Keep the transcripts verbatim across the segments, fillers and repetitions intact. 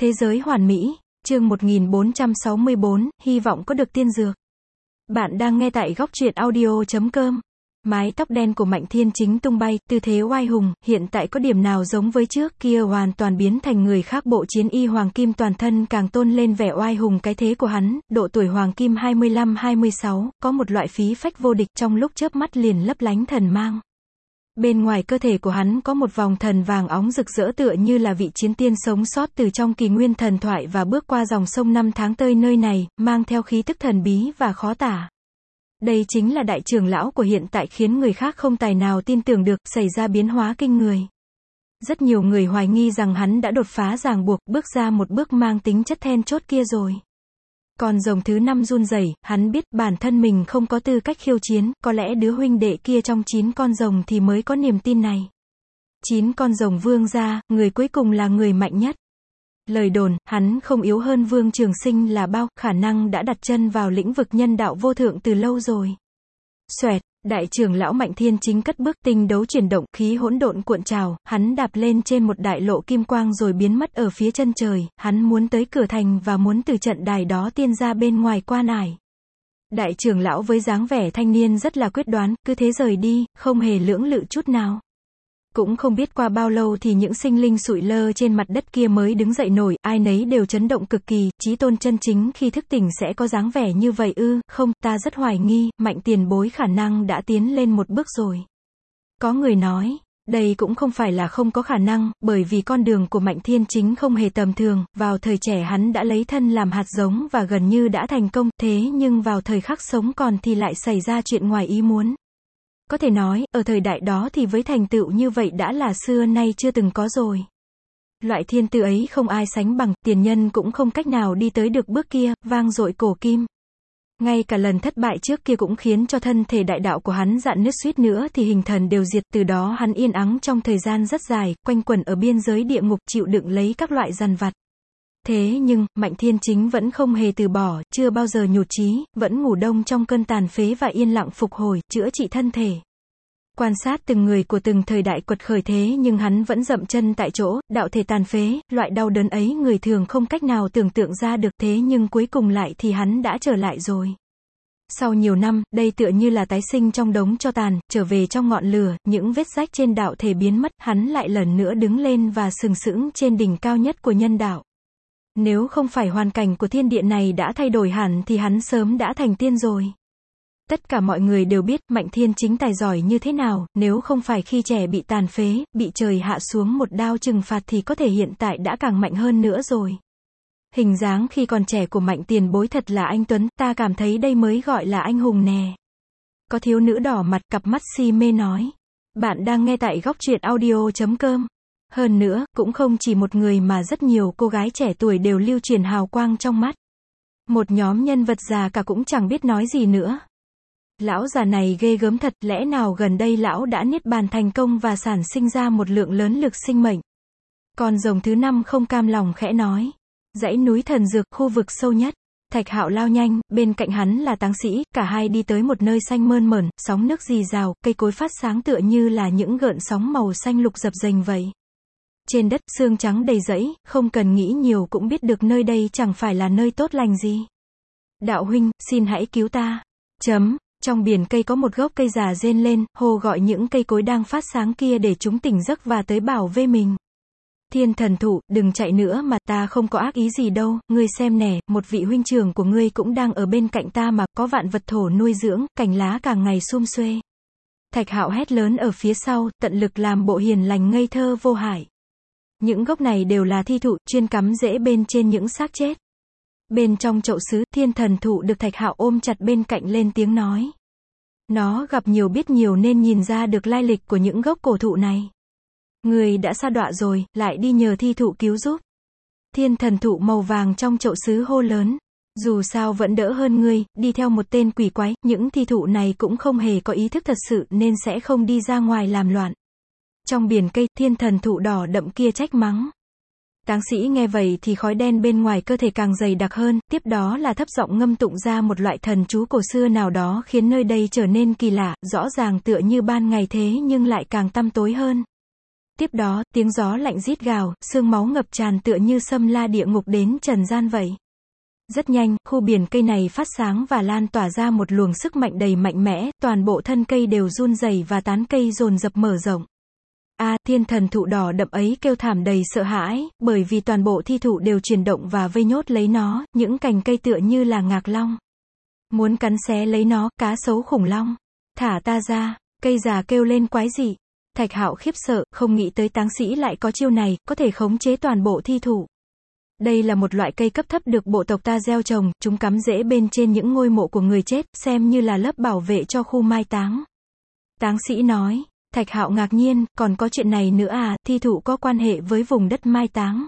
Thế giới hoàn mỹ, chương một nghìn bốn trăm sáu mươi bốn, hy vọng có được tiên dược. Bạn đang nghe tại góc truyện audio chấm com. Mái tóc đen của Mạnh Thiên Chính tung bay, tư thế oai hùng, hiện tại có điểm nào giống với trước kia hoàn toàn biến thành người khác. Bộ chiến y hoàng kim toàn thân càng tôn lên vẻ oai hùng cái thế của hắn, độ tuổi hoàng kim hai mươi lăm hai mươi sáu, có một loại khí phách vô địch trong lúc chớp mắt liền lấp lánh thần mang. Bên ngoài cơ thể của hắn có một vòng thần vàng óng rực rỡ tựa như là vị chiến tiên sống sót từ trong kỳ nguyên thần thoại và bước qua dòng sông năm tháng tơi nơi này, mang theo khí tức thần bí và khó tả. Đây chính là đại trưởng lão của hiện tại khiến người khác không tài nào tin tưởng được, xảy ra biến hóa kinh người. Rất nhiều người hoài nghi rằng hắn đã đột phá ràng buộc, bước ra một bước mang tính chất then chốt kia rồi. Còn rồng thứ năm run rẩy, hắn biết bản thân mình không có tư cách khiêu chiến, có lẽ đứa huynh đệ kia trong chín con rồng thì mới có niềm tin này. Chín con rồng vương gia, người cuối cùng là người mạnh nhất. Lời đồn, hắn không yếu hơn Vương Trường Sinh là bao, khả năng đã đặt chân vào lĩnh vực nhân đạo vô thượng từ lâu rồi. Xoẹt, đại trưởng lão Mạnh Thiên Chính cất bước, tinh đấu chuyển động, khí hỗn độn cuộn trào, hắn đạp lên trên một đại lộ kim quang rồi biến mất ở phía chân trời, hắn muốn tới cửa thành và muốn từ trận đài đó tiên ra bên ngoài qua ải. Đại trưởng lão với dáng vẻ thanh niên rất là quyết đoán, cứ thế rời đi, không hề lưỡng lự chút nào. Cũng không biết qua bao lâu thì những sinh linh sụi lơ trên mặt đất kia mới đứng dậy nổi, ai nấy đều chấn động cực kỳ, chí tôn chân chính khi thức tỉnh sẽ có dáng vẻ như vậy ư? Không, ta rất hoài nghi, Mạnh tiền bối khả năng đã tiến lên một bước rồi. Có người nói, đây cũng không phải là không có khả năng, bởi vì con đường của Mạnh Thiên Chính không hề tầm thường, vào thời trẻ hắn đã lấy thân làm hạt giống và gần như đã thành công, thế nhưng vào thời khắc sống còn thì lại xảy ra chuyện ngoài ý muốn. Có thể nói, ở thời đại đó thì với thành tựu như vậy đã là xưa nay chưa từng có rồi. Loại thiên tư ấy không ai sánh bằng, tiền nhân cũng không cách nào đi tới được bước kia, vang dội cổ kim. Ngay cả lần thất bại trước kia cũng khiến cho thân thể đại đạo của hắn rạn nứt, suýt nữa thì hình thần đều diệt, từ đó hắn yên ắng trong thời gian rất dài, quanh quẩn ở biên giới địa ngục chịu đựng lấy các loại dằn vặt. Thế nhưng, Mạnh Thiên Chính vẫn không hề từ bỏ, chưa bao giờ nhụt chí, vẫn ngủ đông trong cơn tàn phế và yên lặng phục hồi, chữa trị thân thể. Quan sát từng người của từng thời đại quật khởi thế nhưng hắn vẫn dậm chân tại chỗ, đạo thể tàn phế, loại đau đớn ấy người thường không cách nào tưởng tượng ra được, thế nhưng cuối cùng lại thì hắn đã trở lại rồi. Sau nhiều năm, đây tựa như là tái sinh trong đống tro tàn, trở về trong ngọn lửa, những vết rách trên đạo thể biến mất, hắn lại lần nữa đứng lên và sừng sững trên đỉnh cao nhất của nhân đạo. Nếu không phải hoàn cảnh của thiên địa này đã thay đổi hẳn thì hắn sớm đã thành tiên rồi. Tất cả mọi người đều biết Mạnh Thiên Chính tài giỏi như thế nào, nếu không phải khi trẻ bị tàn phế, bị trời hạ xuống một đao trừng phạt thì có thể hiện tại đã càng mạnh hơn nữa rồi. Hình dáng khi còn trẻ của Mạnh tiền bối thật là anh tuấn, ta cảm thấy đây mới gọi là anh hùng nè. Có thiếu nữ đỏ mặt, cặp mắt si mê nói. Bạn đang nghe tại góc truyện audio chấm com. Hơn nữa, cũng không chỉ một người mà rất nhiều cô gái trẻ tuổi đều lưu truyền hào quang trong mắt. Một nhóm nhân vật già cả cũng chẳng biết nói gì nữa. Lão già này ghê gớm thật, lẽ nào gần đây lão đã niết bàn thành công và sản sinh ra một lượng lớn lực sinh mệnh. Còn rồng thứ năm không cam lòng khẽ nói. Dãy núi thần dược, khu vực sâu nhất. Thạch Hạo lao nhanh, bên cạnh hắn là Táng Sĩ, cả hai đi tới một nơi xanh mơn mởn, sóng nước rì rào, cây cối phát sáng tựa như là những gợn sóng màu xanh lục dập dềnh vậy. Trên đất, xương trắng đầy rẫy, không cần nghĩ nhiều cũng biết được nơi đây chẳng phải là nơi tốt lành gì. Đạo huynh, xin hãy cứu ta. Chấm. Trong biển cây có một gốc cây già rên lên, hô gọi những cây cối đang phát sáng kia để chúng tỉnh giấc và tới bảo vệ mình. Thiên thần thụ, đừng chạy nữa mà, ta không có ác ý gì đâu, ngươi xem nè, một vị huynh trưởng của ngươi cũng đang ở bên cạnh ta mà, có vạn vật thổ nuôi dưỡng, cành lá càng ngày sum xuê. Thạch Hạo hét lớn ở phía sau, tận lực làm bộ hiền lành ngây thơ vô hại. Những gốc này đều là thi thụ, chuyên cắm rễ bên trên những xác chết. Bên trong chậu sứ, thiên thần thụ được Thạch Hạo ôm chặt bên cạnh lên tiếng nói. Nó gặp nhiều biết nhiều nên nhìn ra được lai lịch của những gốc cổ thụ này. Người đã sa đọa rồi, lại đi nhờ thi thụ cứu giúp. Thiên thần thụ màu vàng trong chậu sứ hô lớn. Dù sao vẫn đỡ hơn ngươi, đi theo một tên quỷ quái, những thi thụ này cũng không hề có ý thức thật sự nên sẽ không đi ra ngoài làm loạn. Trong biển cây, thiên thần thụ đỏ đậm kia trách mắng. Táng Sĩ nghe vậy thì khói đen bên ngoài cơ thể càng dày đặc hơn, tiếp đó là thấp giọng ngâm tụng ra một loại thần chú cổ xưa nào đó khiến nơi đây trở nên kỳ lạ, rõ ràng tựa như ban ngày thế nhưng lại càng tăm tối hơn. Tiếp đó, tiếng gió lạnh rít gào, sương máu ngập tràn tựa như xâm la địa ngục đến trần gian vậy. Rất nhanh, khu biển cây này phát sáng và lan tỏa ra một luồng sức mạnh đầy mạnh mẽ, toàn bộ thân cây đều run rẩy và tán cây dồn dập mở rộng. A, thiên thần thụ đỏ đậm ấy kêu thảm đầy sợ hãi, bởi vì toàn bộ thi thụ đều chuyển động và vây nhốt lấy nó, những cành cây tựa như là ngạc long. Muốn cắn xé lấy nó, cá sấu khủng long. Thả ta ra, cây già kêu lên quái dị. Thạch Hạo khiếp sợ, không nghĩ tới táng sĩ lại có chiêu này, có thể khống chế toàn bộ thi thụ. Đây là một loại cây cấp thấp được bộ tộc ta gieo trồng, chúng cắm rễ bên trên những ngôi mộ của người chết, xem như là lớp bảo vệ cho khu mai táng. Táng sĩ nói. Thạch Hạo ngạc nhiên, còn có chuyện này nữa à, thi thụ có quan hệ với vùng đất mai táng.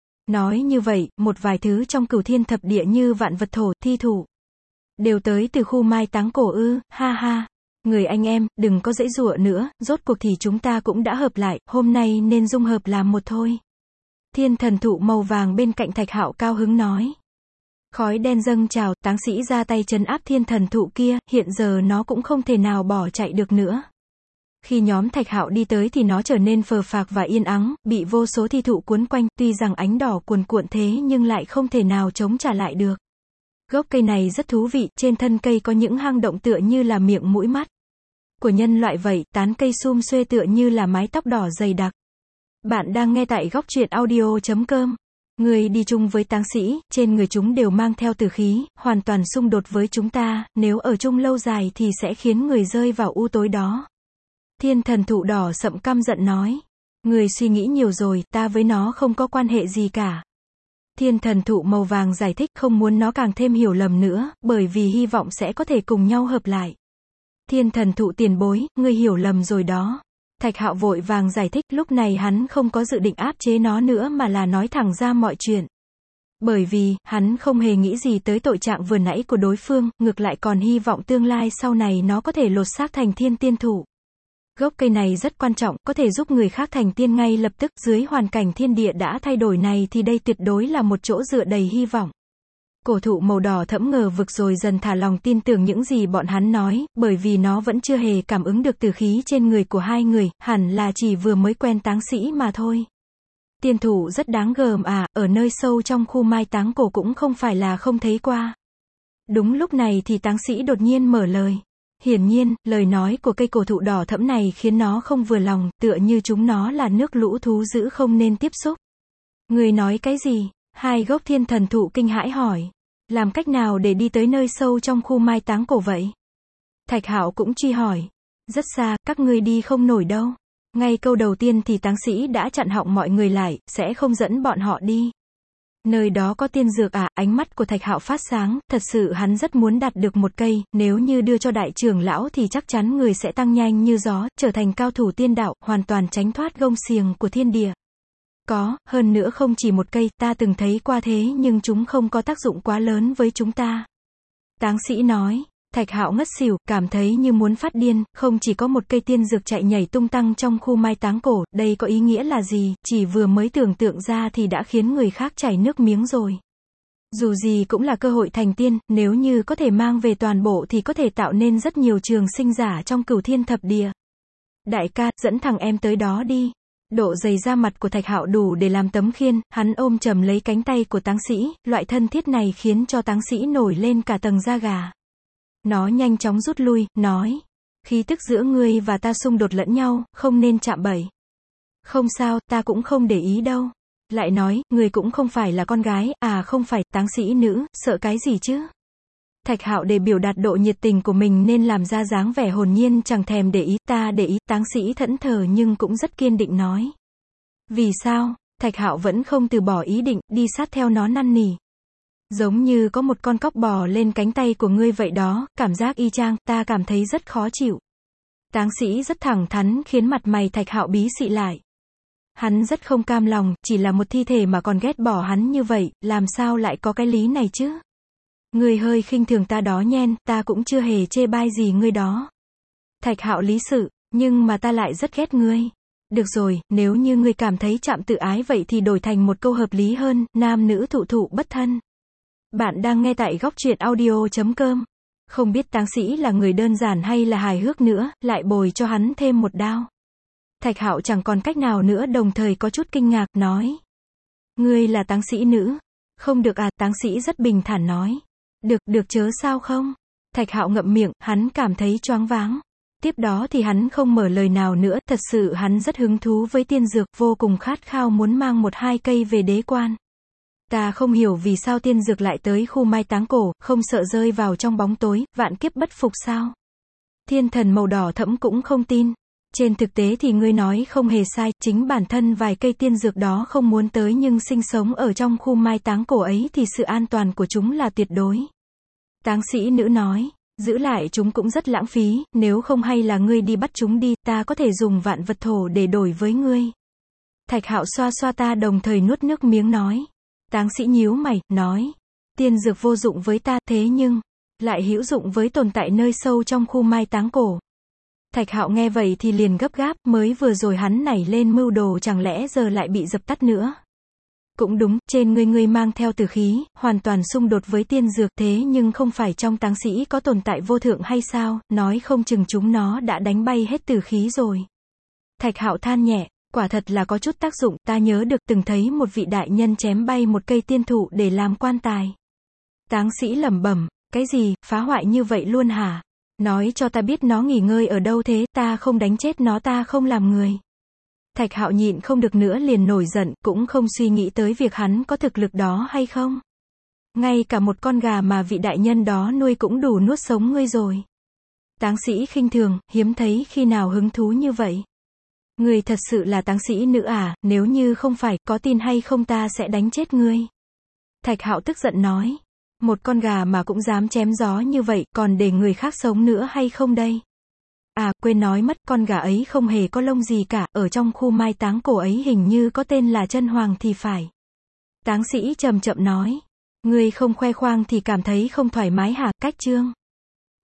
Nói như vậy, một vài thứ trong cửu thiên thập địa như vạn vật thổ, thi thụ, đều tới từ khu mai táng cổ ư, ha ha. Người anh em, đừng có giãy giụa nữa, rốt cuộc thì chúng ta cũng đã hợp lại, hôm nay nên dung hợp làm một thôi. Thiên thần thụ màu vàng bên cạnh Thạch Hạo cao hứng nói. Khói đen dâng trào, táng sĩ ra tay trấn áp thiên thần thụ kia, hiện giờ nó cũng không thể nào bỏ chạy được nữa. Khi nhóm Thạch Hạo đi tới thì nó trở nên phờ phạc và yên ắng, bị vô số thi thụ cuốn quanh, tuy rằng ánh đỏ cuồn cuộn thế nhưng lại không thể nào chống trả lại được. Gốc cây này rất thú vị, trên thân cây có những hang động tựa như là miệng mũi mắt của nhân loại vậy, tán cây sum xuê tựa như là mái tóc đỏ dày đặc. Bạn đang nghe tại góc truyện audio chấm com. Người đi chung với táng sĩ, trên người chúng đều mang theo tử khí, hoàn toàn xung đột với chúng ta, nếu ở chung lâu dài thì sẽ khiến người rơi vào u tối đó. Thiên thần thụ đỏ sậm căm giận nói. Người suy nghĩ nhiều rồi, ta với nó không có quan hệ gì cả. Thiên thần thụ màu vàng giải thích không muốn nó càng thêm hiểu lầm nữa, bởi vì hy vọng sẽ có thể cùng nhau hợp lại. Thiên thần thụ tiền bối, ngươi hiểu lầm rồi đó. Thạch Hạo vội vàng giải thích, lúc này hắn không có dự định áp chế nó nữa mà là nói thẳng ra mọi chuyện. Bởi vì, hắn không hề nghĩ gì tới tội trạng vừa nãy của đối phương, ngược lại còn hy vọng tương lai sau này nó có thể lột xác thành thiên tiên thụ. Gốc cây này rất quan trọng, có thể giúp người khác thành tiên ngay lập tức, dưới hoàn cảnh thiên địa đã thay đổi này thì đây tuyệt đối là một chỗ dựa đầy hy vọng. Cổ thụ màu đỏ thẫm ngờ vực rồi dần thả lòng tin tưởng những gì bọn hắn nói, bởi vì nó vẫn chưa hề cảm ứng được tử khí trên người của hai người, hẳn là chỉ vừa mới quen táng sĩ mà thôi. Tiên thụ rất đáng gờm à, ở nơi sâu trong khu mai táng cổ cũng không phải là không thấy qua. Đúng lúc này thì táng sĩ đột nhiên mở lời. Hiển nhiên, lời nói của cây cổ thụ đỏ thẫm này khiến nó không vừa lòng, tựa như chúng nó là nước lũ thú dữ không nên tiếp xúc. Người nói cái gì? Hai gốc thiên thần thụ kinh hãi hỏi. Làm cách nào để đi tới nơi sâu trong khu mai táng cổ vậy? Thạch Hạo cũng truy hỏi. Rất xa, các ngươi đi không nổi đâu. Ngay câu đầu tiên thì táng sĩ đã chặn họng mọi người lại, sẽ không dẫn bọn họ đi. Nơi đó có tiên dược à, ánh mắt của Thạch Hạo phát sáng, thật sự hắn rất muốn đạt được một cây, nếu như đưa cho đại trưởng lão thì chắc chắn người sẽ tăng nhanh như gió, trở thành cao thủ tiên đạo, hoàn toàn tránh thoát gông xiềng của thiên địa. Có, hơn nữa không chỉ một cây, ta từng thấy qua thế nhưng chúng không có tác dụng quá lớn với chúng ta. Táng sĩ nói. Thạch Hạo ngất xỉu, cảm thấy như muốn phát điên, không chỉ có một cây tiên dược chạy nhảy tung tăng trong khu mai táng cổ, đây có ý nghĩa là gì, chỉ vừa mới tưởng tượng ra thì đã khiến người khác chảy nước miếng rồi. Dù gì cũng là cơ hội thành tiên, nếu như có thể mang về toàn bộ thì có thể tạo nên rất nhiều trường sinh giả trong cửu thiên thập địa. Đại ca, dẫn thằng em tới đó đi. Độ dày da mặt của Thạch Hạo đủ để làm tấm khiên, hắn ôm chầm lấy cánh tay của táng sĩ, loại thân thiết này khiến cho táng sĩ nổi lên cả tầng da gà. Nó nhanh chóng rút lui, nói. Khí tức giữa ngươi và ta xung đột lẫn nhau, không nên chạm bẫy. Không sao, ta cũng không để ý đâu. Lại nói, ngươi cũng không phải là con gái, à không phải, táng sĩ nữ, sợ cái gì chứ? Thạch Hạo để biểu đạt độ nhiệt tình của mình nên làm ra dáng vẻ hồn nhiên chẳng thèm để ý, ta để ý, táng sĩ thẫn thờ nhưng cũng rất kiên định nói. Vì sao? Thạch Hạo vẫn không từ bỏ ý định, đi sát theo nó năn nỉ. Giống như có một con cóc bò lên cánh tay của ngươi vậy đó, cảm giác y chang, ta cảm thấy rất khó chịu. Táng sĩ rất thẳng thắn khiến mặt mày Thạch Hạo bí xị lại. Hắn rất không cam lòng, chỉ là một thi thể mà còn ghét bỏ hắn như vậy, làm sao lại có cái lý này chứ? Ngươi hơi khinh thường ta đó nhen, ta cũng chưa hề chê bai gì ngươi đó. Thạch Hạo lý sự, nhưng mà ta lại rất ghét ngươi. Được rồi, nếu như ngươi cảm thấy chạm tự ái vậy thì đổi thành một câu hợp lý hơn, nam nữ thụ thụ bất thân. Bạn đang nghe tại góc truyện audio chấm com. Không biết táng sĩ là người đơn giản hay là hài hước nữa, lại bồi cho hắn thêm một đao. Thạch Hạo chẳng còn cách nào nữa, đồng thời có chút kinh ngạc, nói. Ngươi là táng sĩ nữ? Không được à, táng sĩ rất bình thản nói. Được, được chớ sao không? Thạch Hạo ngậm miệng, hắn cảm thấy choáng váng. Tiếp đó thì hắn không mở lời nào nữa, thật sự hắn rất hứng thú với tiên dược, vô cùng khát khao muốn mang một hai cây về đế quan. Ta không hiểu vì sao tiên dược lại tới khu mai táng cổ, không sợ rơi vào trong bóng tối, vạn kiếp bất phục sao? Thiên thần màu đỏ thẫm cũng không tin. Trên thực tế thì ngươi nói không hề sai, chính bản thân vài cây tiên dược đó không muốn tới nhưng sinh sống ở trong khu mai táng cổ ấy thì sự an toàn của chúng là tuyệt đối. Táng sĩ nữ nói, giữ lại chúng cũng rất lãng phí, nếu không hay là ngươi đi bắt chúng đi, ta có thể dùng vạn vật thổ để đổi với ngươi. Thạch Hạo xoa xoa ta đồng thời nuốt nước miếng nói. Táng sĩ nhíu mày, nói, tiên dược vô dụng với ta, thế nhưng lại hữu dụng với tồn tại nơi sâu trong khu mai táng cổ. Thạch Hạo nghe vậy thì liền gấp gáp, mới vừa rồi hắn nảy lên mưu đồ chẳng lẽ giờ lại bị dập tắt nữa. Cũng đúng, trên ngươi ngươi mang theo tử khí, hoàn toàn xung đột với tiên dược, thế nhưng không phải trong táng sĩ có tồn tại vô thượng hay sao, nói không chừng chúng nó đã đánh bay hết tử khí rồi. Thạch Hạo than nhẹ, quả thật là có chút tác dụng, ta nhớ được từng thấy một vị đại nhân chém bay một cây tiên thụ để làm quan tài. Táng sĩ lẩm bẩm, cái gì, phá hoại như vậy luôn hả? Nói cho ta biết nó nghỉ ngơi ở đâu thế, ta không đánh chết nó, ta không làm người. Thạch Hạo nhịn không được nữa liền nổi giận, cũng không suy nghĩ tới việc hắn có thực lực đó hay không. Ngay cả một con gà mà vị đại nhân đó nuôi cũng đủ nuốt sống ngươi rồi. Táng sĩ khinh thường, hiếm thấy khi nào hứng thú như vậy. Ngươi thật sự là táng sĩ nữ à, nếu như không phải, có tin hay không ta sẽ đánh chết ngươi. Thạch Hạo tức giận nói. Một con gà mà cũng dám chém gió như vậy, còn để người khác sống nữa hay không đây? À, quên nói mất, con gà ấy không hề có lông gì cả, ở trong khu mai táng cổ ấy hình như có tên là chân hoàng thì phải. Táng sĩ chậm chậm nói. Ngươi không khoe khoang thì cảm thấy không thoải mái hả, cách chương.